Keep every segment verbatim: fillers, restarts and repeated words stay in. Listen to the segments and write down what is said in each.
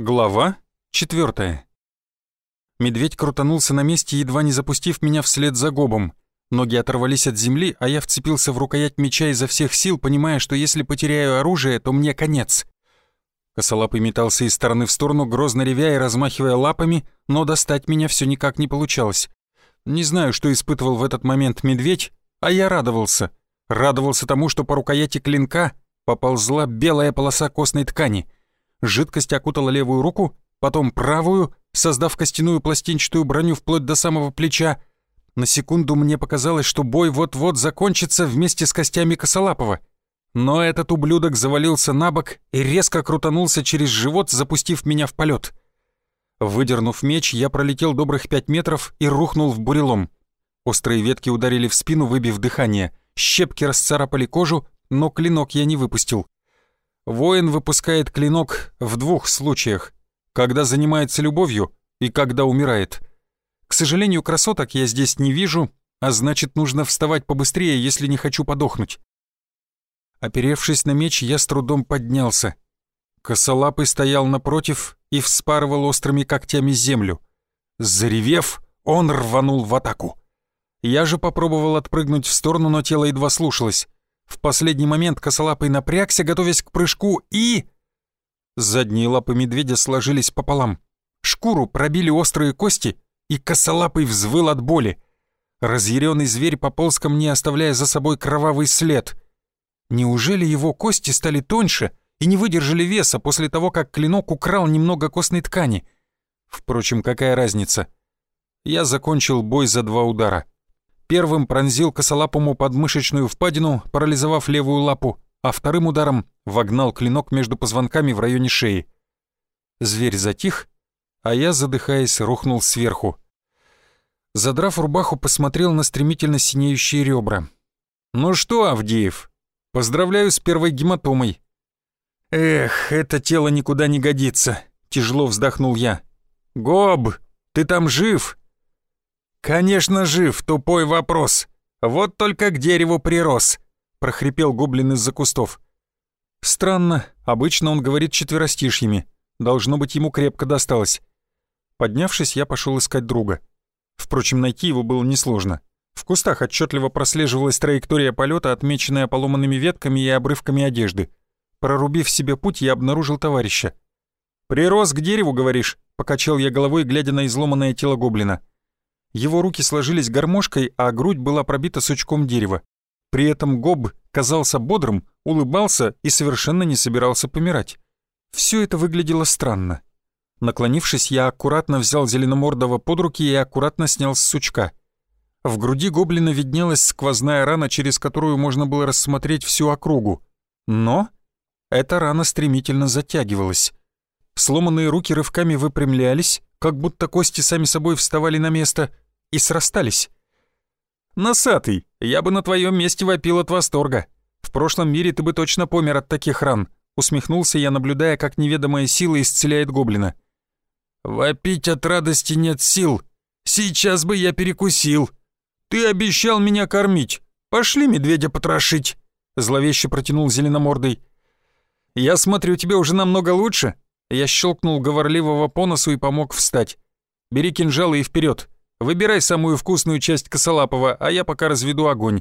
Глава четвертая. Медведь крутанулся на месте, едва не запустив меня вслед за Гобом. Ноги оторвались от земли, а я вцепился в рукоять меча изо всех сил, понимая, что если потеряю оружие, то мне конец. Косолапый метался из стороны в сторону, грозно ревя и размахивая лапами, но достать меня все никак не получалось. Не знаю, что испытывал в этот момент медведь, а я радовался. Радовался тому, что по рукояти клинка поползла белая полоса костной ткани. Жидкость окутала левую руку, потом правую, создав костяную пластинчатую броню вплоть до самого плеча. На секунду мне показалось, что бой вот-вот закончится вместе с костями Косолапова. Но этот ублюдок завалился на бок и резко крутанулся через живот, запустив меня в полет. Выдернув меч, я пролетел добрых пять метров и рухнул в бурелом. Острые ветки ударили в спину, выбив дыхание. Щепки расцарапали кожу, но клинок я не выпустил. Воин выпускает клинок в двух случаях: когда занимается любовью и когда умирает. К сожалению, красоток я здесь не вижу, а значит, нужно вставать побыстрее, если не хочу подохнуть. Оперевшись на меч, я с трудом поднялся. Косолапый стоял напротив и вспарывал острыми когтями землю. Заревев, он рванул в атаку. Я же попробовал отпрыгнуть в сторону, но тело едва слушалось. В последний момент Косолапый напрягся, готовясь к прыжку, и... Задние лапы медведя сложились пополам. Шкуру пробили острые кости, и Косолапый взвыл от боли. Разъяренный зверь пополз ко мне, оставляя за собой кровавый след. Неужели его кости стали тоньше и не выдержали веса после того, как клинок украл немного костной ткани? Впрочем, какая разница? Я закончил бой за два удара. Первым пронзил Косолапому подмышечную впадину, парализовав левую лапу, а вторым ударом вогнал клинок между позвонками в районе шеи. Зверь затих, а я, задыхаясь, рухнул сверху. Задрав рубаху, посмотрел на стремительно синеющие ребра. «Ну что, Авдеев, поздравляю с первой гематомой». «Эх, это тело никуда не годится», — тяжело вздохнул я. «Гоб, ты там жив?» «Конечно жив, тупой вопрос. Вот только к дереву прирос», — прохрипел гоблин из-за кустов. Странно, обычно он говорит четверостишьями. Должно быть, ему крепко досталось. Поднявшись, я пошел искать друга. Впрочем, найти его было несложно. В кустах отчетливо прослеживалась траектория полета, отмеченная поломанными ветками и обрывками одежды. Прорубив себе путь, я обнаружил товарища. «Прирос к дереву, говоришь?» — покачал я головой, глядя на изломанное тело гоблина. Его руки сложились гармошкой, а грудь была пробита сучком дерева. При этом Гоб казался бодрым, улыбался и совершенно не собирался помирать. Все это выглядело странно. Наклонившись, я аккуратно взял Зеленомордого под руки и аккуратно снял с сучка. В груди гоблина виднелась сквозная рана, через которую можно было рассмотреть всю округу. Но эта рана стремительно затягивалась. Сломанные руки рывками выпрямлялись, как будто кости сами собой вставали на место и срастались. «Носатый, я бы на твоем месте вопил от восторга. В прошлом мире ты бы точно помер от таких ран», — усмехнулся я, наблюдая, как неведомая сила исцеляет гоблина. «Вопить от радости нет сил. Сейчас бы я перекусил. Ты обещал меня кормить. Пошли медведя потрошить», — зловеще протянул Зеленомордый. «Я смотрю, тебе уже намного лучше». Я щелкнул говорливого по носу и помог встать. «Бери кинжалы и вперед. Выбирай самую вкусную часть Косолапова, а я пока разведу огонь».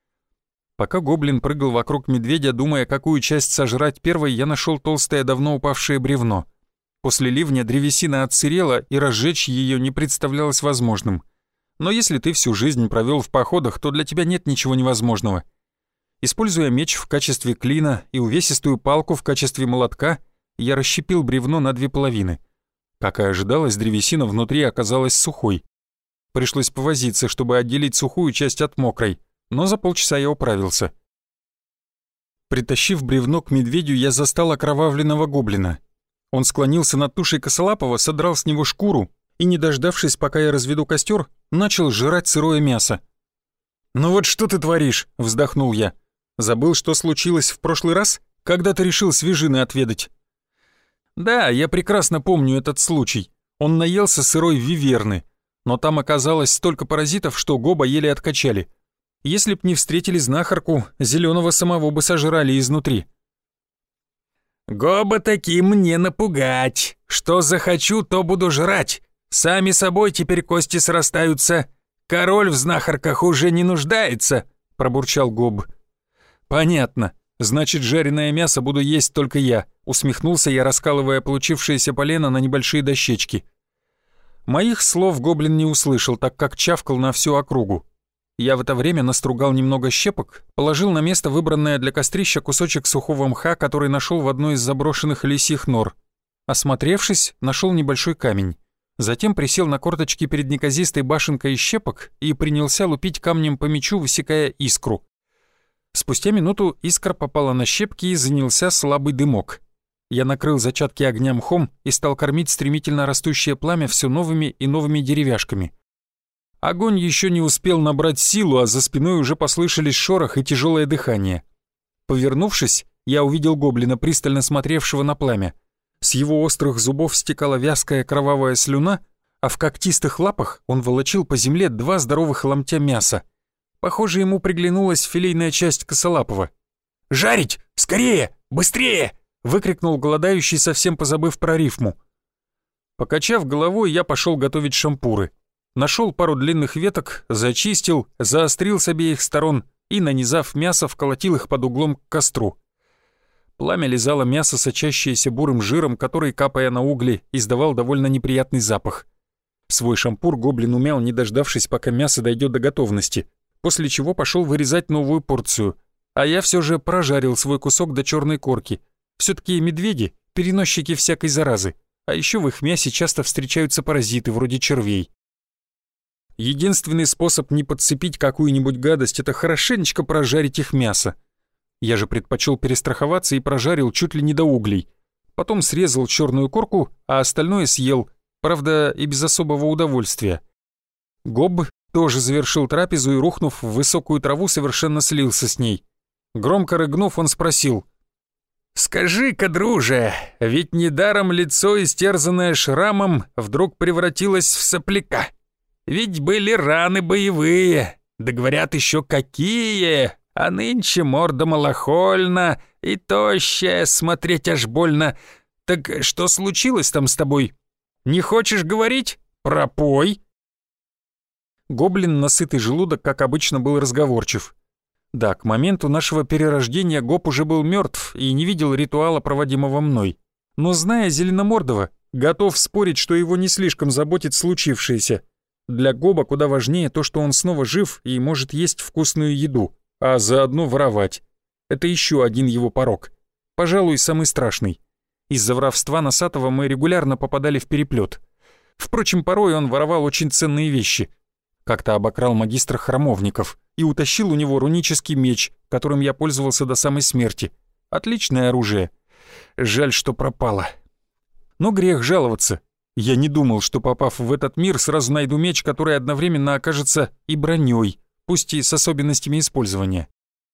Пока гоблин прыгал вокруг медведя, думая, какую часть сожрать первой, я нашел толстое, давно упавшее бревно. После ливня древесина отсырела, и разжечь ее не представлялось возможным. Но если ты всю жизнь провел в походах, то для тебя нет ничего невозможного. Используя меч в качестве клина и увесистую палку в качестве молотка, я расщепил бревно на две половины. Как и ожидалось, древесина внутри оказалась сухой. Пришлось повозиться, чтобы отделить сухую часть от мокрой, но за полчаса я управился. Притащив бревно к медведю, я застал окровавленного гоблина. Он склонился над тушей Косолапова, содрал с него шкуру и, не дождавшись, пока я разведу костер, начал жрать сырое мясо. «Ну вот что ты творишь?» — вздохнул я. «Забыл, что случилось в прошлый раз, когда ты решил свежины отведать?» «Да, я прекрасно помню этот случай. Он наелся сырой виверны, но там оказалось столько паразитов, что Гоба еле откачали. Если б не встретили знахарку, зеленого самого бы сожрали изнутри». «Гоба таким не напугать», Что захочу, то буду жрать. Сами собой теперь кости срастаются. Король в знахарках уже не нуждается», — пробурчал Гоб. «Понятно. Значит, жареное мясо буду есть только я», — усмехнулся я, раскалывая получившееся полено на небольшие дощечки. Моих слов гоблин не услышал, так как чавкал на всю округу. Я в это время настругал немного щепок, положил на место выбранное для кострища кусочек сухого мха, который нашел в одной из заброшенных лисьих нор. Осмотревшись, нашел небольшой камень. Затем присел на корточки перед неказистой башенкой из щепок и принялся лупить камнем по мечу, высекая искру. Спустя минуту искра попала на щепки и занялся слабый дымок. Я накрыл зачатки огня мхом и стал кормить стремительно растущее пламя все новыми и новыми деревяшками. Огонь еще не успел набрать силу, а за спиной уже послышались шорох и тяжелое дыхание. Повернувшись, я увидел гоблина, пристально смотревшего на пламя. С его острых зубов стекала вязкая кровавая слюна, а в когтистых лапах он волочил по земле два здоровых ломтя мяса. Похоже, ему приглянулась филейная часть косолапого. «Жарить! Скорее! Быстрее!» — выкрикнул голодающий, совсем позабыв про рифму. Покачав головой, я пошел готовить шампуры. Нашел пару длинных веток, зачистил, заострил с обеих сторон и, нанизав мясо, вколотил их под углом к костру. Пламя лизало мясо, сочащееся бурым жиром, который, капая на угли, издавал довольно неприятный запах. Свой шампур гоблин умял, не дождавшись, пока мясо дойдет до готовности, после чего пошел вырезать новую порцию, а я все же прожарил свой кусок до черной корки. Все-таки медведи — переносчики всякой заразы, а еще в их мясе часто встречаются паразиты вроде червей. Единственный способ не подцепить какую-нибудь гадость — это хорошенечко прожарить их мясо. Я же предпочел перестраховаться и прожарил чуть ли не до углей. Потом срезал черную корку, а остальное съел, правда, и без особого удовольствия. Гоб тоже завершил трапезу и, рухнув в высокую траву, совершенно слился с ней. Громко рыгнув, он спросил: «Скажи-ка, друже, ведь недаром лицо, истерзанное шрамом, вдруг превратилось в сопляка. Ведь были раны боевые, да говорят еще какие, а нынче морда малохольна и тощая, смотреть аж больно. Так что случилось там с тобой? Не хочешь говорить? Пропой!» Гоблин на сытый желудок, как обычно, был разговорчив. Да, к моменту нашего перерождения Гоб уже был мертв и не видел ритуала, проводимого мной. Но, зная Зеленомордого, готов спорить, что его не слишком заботит случившееся. Для Гоба куда важнее то, что он снова жив и может есть вкусную еду, а заодно воровать. Это еще один его порок. Пожалуй, самый страшный. Из-за воровства Носатого мы регулярно попадали в переплет. Впрочем, порой он воровал очень ценные вещи. Как-то обокрал магистра храмовников и утащил у него рунический меч, которым я пользовался до самой смерти. Отличное оружие. Жаль, что пропало. Но грех жаловаться. Я не думал, что, попав в этот мир, сразу найду меч, который одновременно окажется и броней, пусть и с особенностями использования.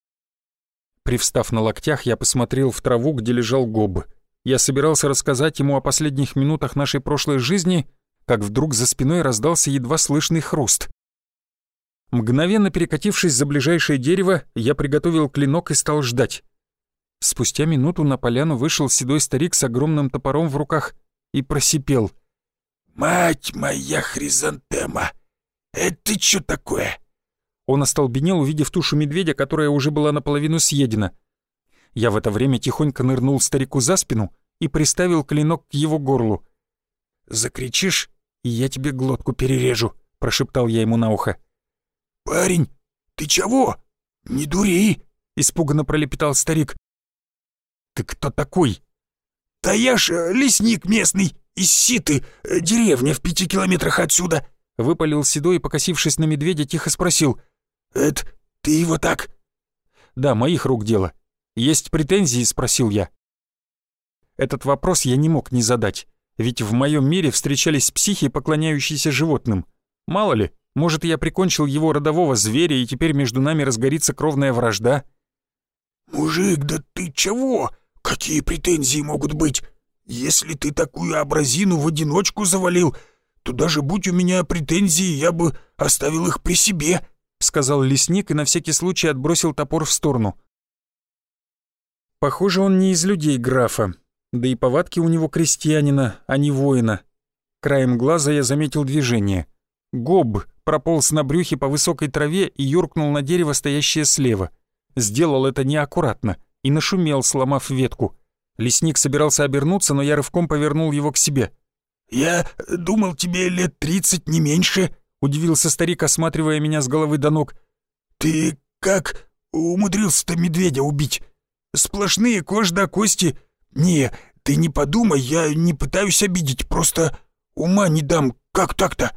Привстав на локтях, я посмотрел в траву, где лежал Гоб. Я собирался рассказать ему о последних минутах нашей прошлой жизни, как вдруг за спиной раздался едва слышный хруст. Мгновенно перекатившись за ближайшее дерево, я приготовил клинок и стал ждать. Спустя минуту на поляну вышел седой старик с огромным топором в руках и просипел: «Мать моя хризантема! Это что такое?» Он остолбенел, увидев тушу медведя, которая уже была наполовину съедена. Я в это время тихонько нырнул старику за спину и приставил клинок к его горлу. «Закричишь, и я тебе глотку перережу», — прошептал я ему на ухо. «Парень, ты чего? Не дури!» — испуганно пролепетал старик. «Ты кто такой?» «Да я ж лесник местный, из Ситы, деревня в пяти километрах отсюда», — выпалил седой и, покосившись на медведя, тихо спросил: «Это ты его так?» «Да, моих рук дело. Есть претензии?» — спросил я. Этот вопрос я не мог не задать, ведь в моем мире встречались психи, поклоняющиеся животным. Мало ли, может, я прикончил его родового зверя, и теперь между нами разгорится кровная вражда. «Мужик, да ты чего? Какие претензии могут быть? Если ты такую образину в одиночку завалил, то даже будь у меня претензии, я бы оставил их при себе», — сказал лесник и на всякий случай отбросил топор в сторону. Похоже, он не из людей графа. Да и повадки у него крестьянина, а не воина. Краем глаза я заметил движение. Гоб прополз на брюхе по высокой траве и юркнул на дерево, стоящее слева. Сделал это неаккуратно и нашумел, сломав ветку. Лесник собирался обернуться, но я рывком повернул его к себе. «Я думал, тебе лет тридцать, не меньше», — удивился старик, осматривая меня с головы до ног. «Ты как умудрился-то медведя убить? Сплошные кожа до кости. Не, ты не подумай, я не пытаюсь обидеть, просто ума не дам, как так-то?»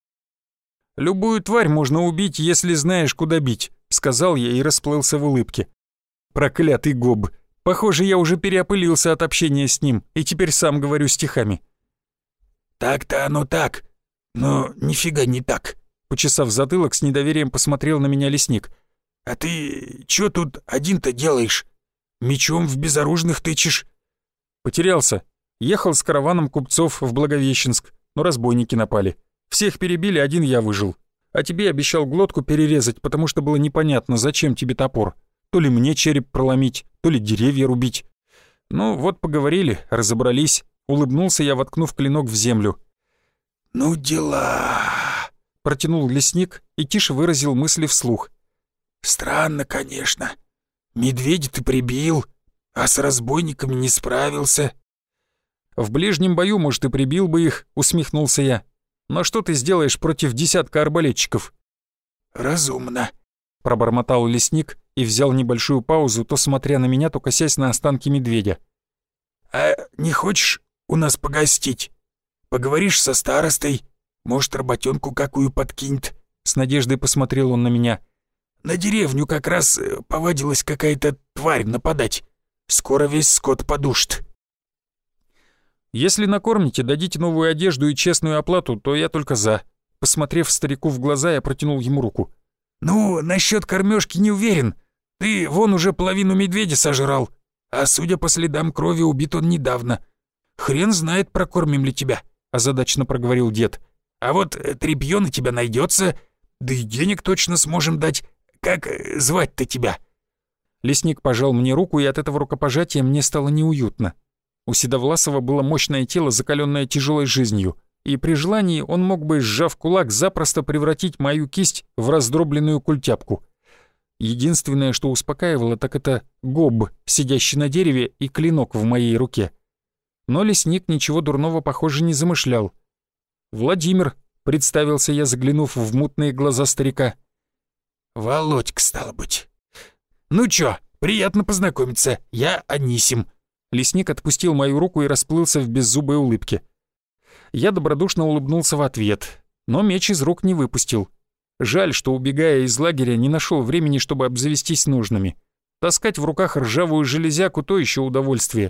«Любую тварь можно убить, если знаешь, куда бить», — сказал я и расплылся в улыбке. Проклятый Гоб. Похоже, я уже переопылился от общения с ним и теперь сам говорю стихами. «Так-то оно так, но нифига не так», — почесав затылок, с недоверием посмотрел на меня лесник. «А ты чё тут один-то делаешь? Мечом в безоружных тычешь?» «Потерялся. Ехал с караваном купцов в Благовещенск, но разбойники напали. Всех перебили, один я выжил. А тебе обещал глотку перерезать, потому что было непонятно, зачем тебе топор. То ли мне череп проломить, то ли деревья рубить. Ну вот поговорили, разобрались». Улыбнулся я, воткнув клинок в землю. «Ну дела...» — протянул лесник и тише выразил мысли вслух. «Странно, конечно. Медведя ты прибил, а с разбойниками не справился». «В ближнем бою, может, и прибил бы их», — усмехнулся я. «Но что ты сделаешь против десятка арбалетчиков?» «Разумно», — пробормотал лесник и взял небольшую паузу, то смотря на меня, то косясь на останки медведя. «А не хочешь у нас погостить? Поговоришь со старостой, может, работенку какую подкинет?» С надеждой посмотрел он на меня. «На деревню как раз повадилась какая-то тварь нападать. Скоро весь скот подушит». «Если накормите, дадите новую одежду и честную оплату, то я только за». Посмотрев старику в глаза, я протянул ему руку. «Ну, насчет кормежки не уверен. Ты вон уже половину медведя сожрал, а судя по следам крови, убит он недавно. Хрен знает, прокормим ли тебя», — озадаченно проговорил дед. «А вот тряпьё на тебя найдется, да и денег точно сможем дать. Как звать-то тебя?» Лесник пожал мне руку, и от этого рукопожатия мне стало неуютно. У Седовласова было мощное тело, закаленное тяжелой жизнью, и при желании он мог бы, сжав кулак, запросто превратить мою кисть в раздробленную культяпку. Единственное, что успокаивало, так это Гоб, сидящий на дереве, и клинок в моей руке. Но лесник ничего дурного, похоже, не замышлял. «Владимир», — представился я, заглянув в мутные глаза старика. «Володька, стало быть. Ну чё, приятно познакомиться, я Анисим». Лесник отпустил мою руку и расплылся в беззубой улыбке. Я добродушно улыбнулся в ответ, но меч из рук не выпустил. Жаль, что, убегая из лагеря, не нашел времени, чтобы обзавестись нужными. Таскать в руках ржавую железяку — то еще удовольствие.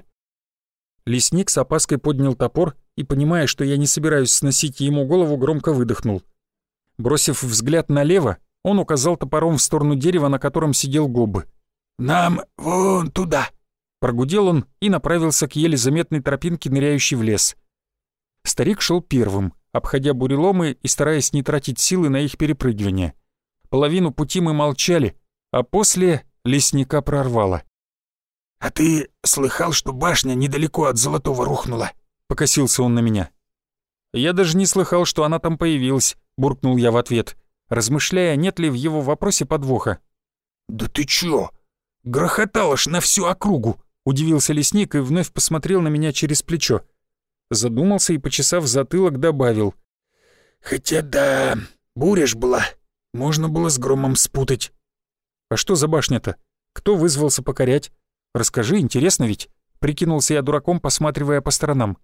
Лесник с опаской поднял топор и, понимая, что я не собираюсь сносить ему голову, громко выдохнул. Бросив взгляд налево, он указал топором в сторону дерева, на котором сидел Гоб. «Нам вон туда!» Прогудел он и направился к еле заметной тропинке, ныряющей в лес. Старик шел первым, обходя буреломы и стараясь не тратить силы на их перепрыгивание. Половину пути мы молчали, а после лесника прорвало. «А ты слыхал, что башня недалеко от Золотого рухнула?» — покосился он на меня. «Я даже не слыхал, что она там появилась», — буркнул я в ответ, размышляя, нет ли в его вопросе подвоха. «Да ты чё? Грохотало ж на всю округу!» — удивился лесник и вновь посмотрел на меня через плечо. Задумался и, почесав затылок, добавил. «Хотя да, буря ж была, можно было с громом спутать». «А что за башня-то? Кто вызвался покорять? Расскажи, интересно ведь?» — прикинулся я дураком, посматривая по сторонам.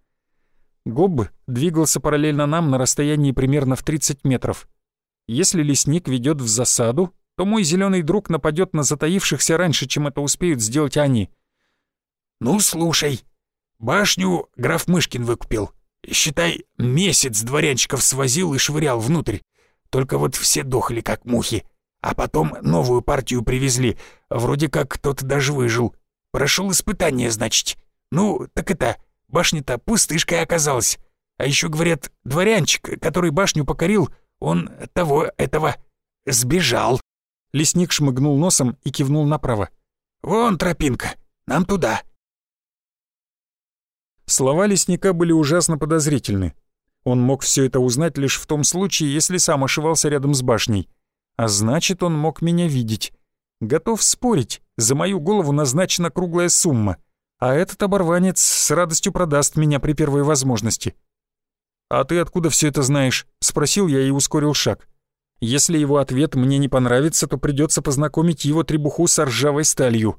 Гоб двигался параллельно нам на расстоянии примерно в тридцать метров. Если лесник ведет в засаду, то мой зеленый друг нападет на затаившихся раньше, чем это успеют сделать они. «Ну, слушай, башню граф Мышкин выкупил. Считай, месяц дворянчиков свозил и швырял внутрь. Только вот все дохли, как мухи. А потом новую партию привезли. Вроде как кто-то даже выжил. Прошел испытание, значит. Ну, так это, башня-то пустышкой оказалась. А еще говорят, дворянчик, который башню покорил, он того, этого, сбежал». Лесник шмыгнул носом и кивнул направо. «Вон тропинка, нам туда». Слова лесника были ужасно подозрительны. Он мог все это узнать лишь в том случае, если сам ошивался рядом с башней. А значит, он мог меня видеть. Готов спорить, за мою голову назначена круглая сумма, а этот оборванец с радостью продаст меня при первой возможности. «А ты откуда все это знаешь?» — спросил я и ускорил шаг. Если его ответ мне не понравится, то придется познакомить его требуху с ржавой сталью.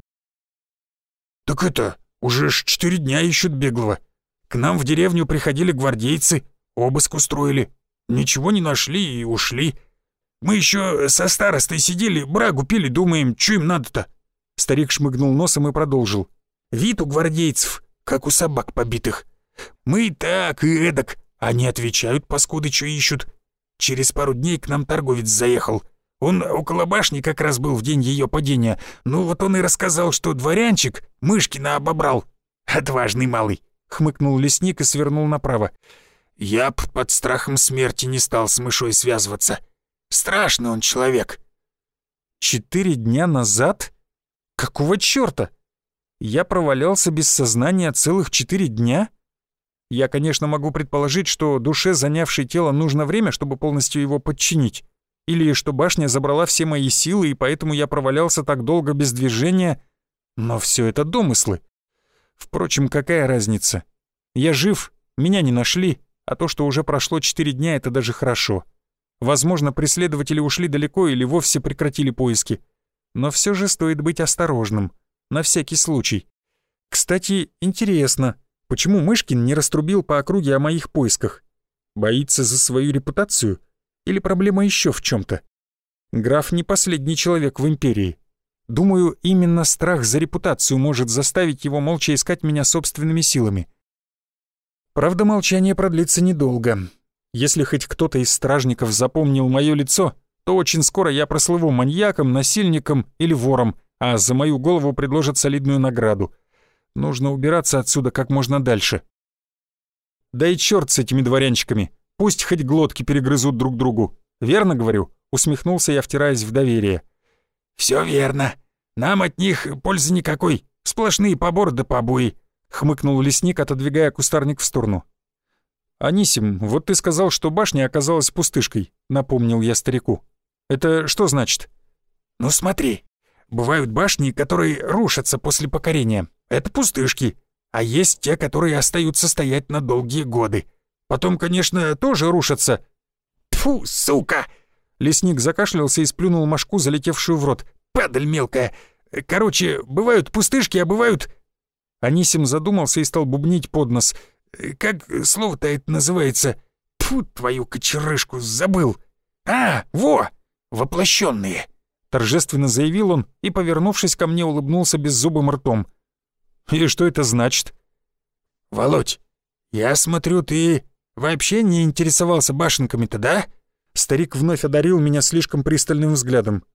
«Так это, уже ж четыре дня ищут беглого. К нам в деревню приходили гвардейцы, обыск устроили. Ничего не нашли и ушли. Мы еще со старостой сидели, брагу пили, думаем, что им надо-то?» Старик шмыгнул носом и продолжил. «Вид у гвардейцев, как у собак побитых. Мы так и эдак, они отвечают, паскуды, что ищут. Через пару дней к нам торговец заехал. Он около башни как раз был в день ее падения. Ну вот он и рассказал, что дворянчик Мышкина обобрал. Отважный малый», — хмыкнул лесник и свернул направо. «Я б под страхом смерти не стал с мышой связываться. Страшный он человек». «Четыре дня назад? Какого чёрта? Я провалялся без сознания целых четыре дня? Я, конечно, могу предположить, что душе, занявшей тело, нужно время, чтобы полностью его подчинить. Или что башня забрала все мои силы, и поэтому я провалялся так долго без движения. Но все это домыслы. Впрочем, какая разница? Я жив, меня не нашли, а то, что уже прошло четыре дня, это даже хорошо. Возможно, преследователи ушли далеко или вовсе прекратили поиски. Но все же стоит быть осторожным, на всякий случай. Кстати, интересно, почему Мышкин не раструбил по округе о моих поисках? Боится за свою репутацию? Или проблема еще в чем-то? Граф не последний человек в империи. Думаю, именно страх за репутацию может заставить его молча искать меня собственными силами. Правда, молчание продлится недолго. Если хоть кто-то из стражников запомнил мое лицо, то очень скоро я прослыву маньяком, насильником или вором, а за мою голову предложат солидную награду. Нужно убираться отсюда как можно дальше. Да и черт с этими дворянчиками, пусть хоть глотки перегрызут друг другу. Верно говорю? Усмехнулся я, втираясь в доверие. «Все верно. Нам от них пользы никакой. Сплошные поборы да побои», — хмыкнул лесник, отодвигая кустарник в сторону. «Анисим, вот ты сказал, что башня оказалась пустышкой», — напомнил я старику. «Это что значит?» «Ну смотри, бывают башни, которые рушатся после покорения. Это пустышки. А есть те, которые остаются стоять на долгие годы. Потом, конечно, тоже рушатся». «Тьфу, сука!» Лесник закашлялся и сплюнул мошку, залетевшую в рот. «Падаль мелкая! Короче, бывают пустышки, а бывают...» Анисим задумался и стал бубнить под нос. «Как слово-то это называется? Тьфу, твою кочерышку, забыл! А, во! Воплощенные!» Торжественно заявил он и, повернувшись ко мне, улыбнулся беззубым ртом. «И что это значит?» «Володь, я смотрю, ты вообще не интересовался башенками-то, да?» Старик вновь одарил меня слишком пристальным взглядом.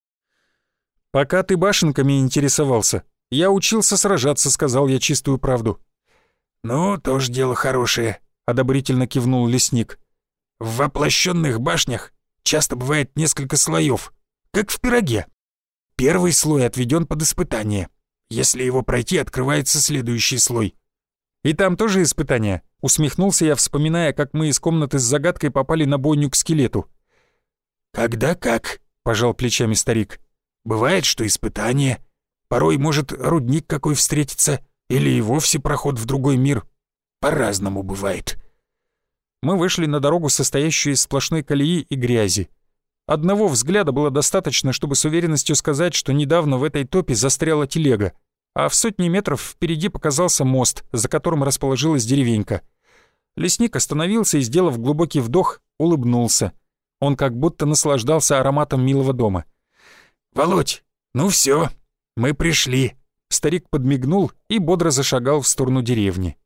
«Пока ты башенками интересовался, я учился сражаться», — сказал я чистую правду. «Ну, тоже дело хорошее», — одобрительно кивнул лесник. «В воплощенных башнях часто бывает несколько слоев, как в пироге. Первый слой отведен под испытание. Если его пройти, открывается следующий слой». «И там тоже испытания?» — усмехнулся я, вспоминая, как мы из комнаты с загадкой попали на бойню к скелету. «Когда как», — пожал плечами старик. «Бывает, что испытание. Порой может рудник какой встретиться, или и вовсе проход в другой мир. По-разному бывает». Мы вышли на дорогу, состоящую из сплошной колеи и грязи. Одного взгляда было достаточно, чтобы с уверенностью сказать, что недавно в этой топе застряла телега, а в сотни метров впереди показался мост, за которым расположилась деревенька. Лесник остановился и, сделав глубокий вдох, улыбнулся. Он как будто наслаждался ароматом милого дома. «Володь, ну все, мы пришли». Старик подмигнул и бодро зашагал в сторону деревни.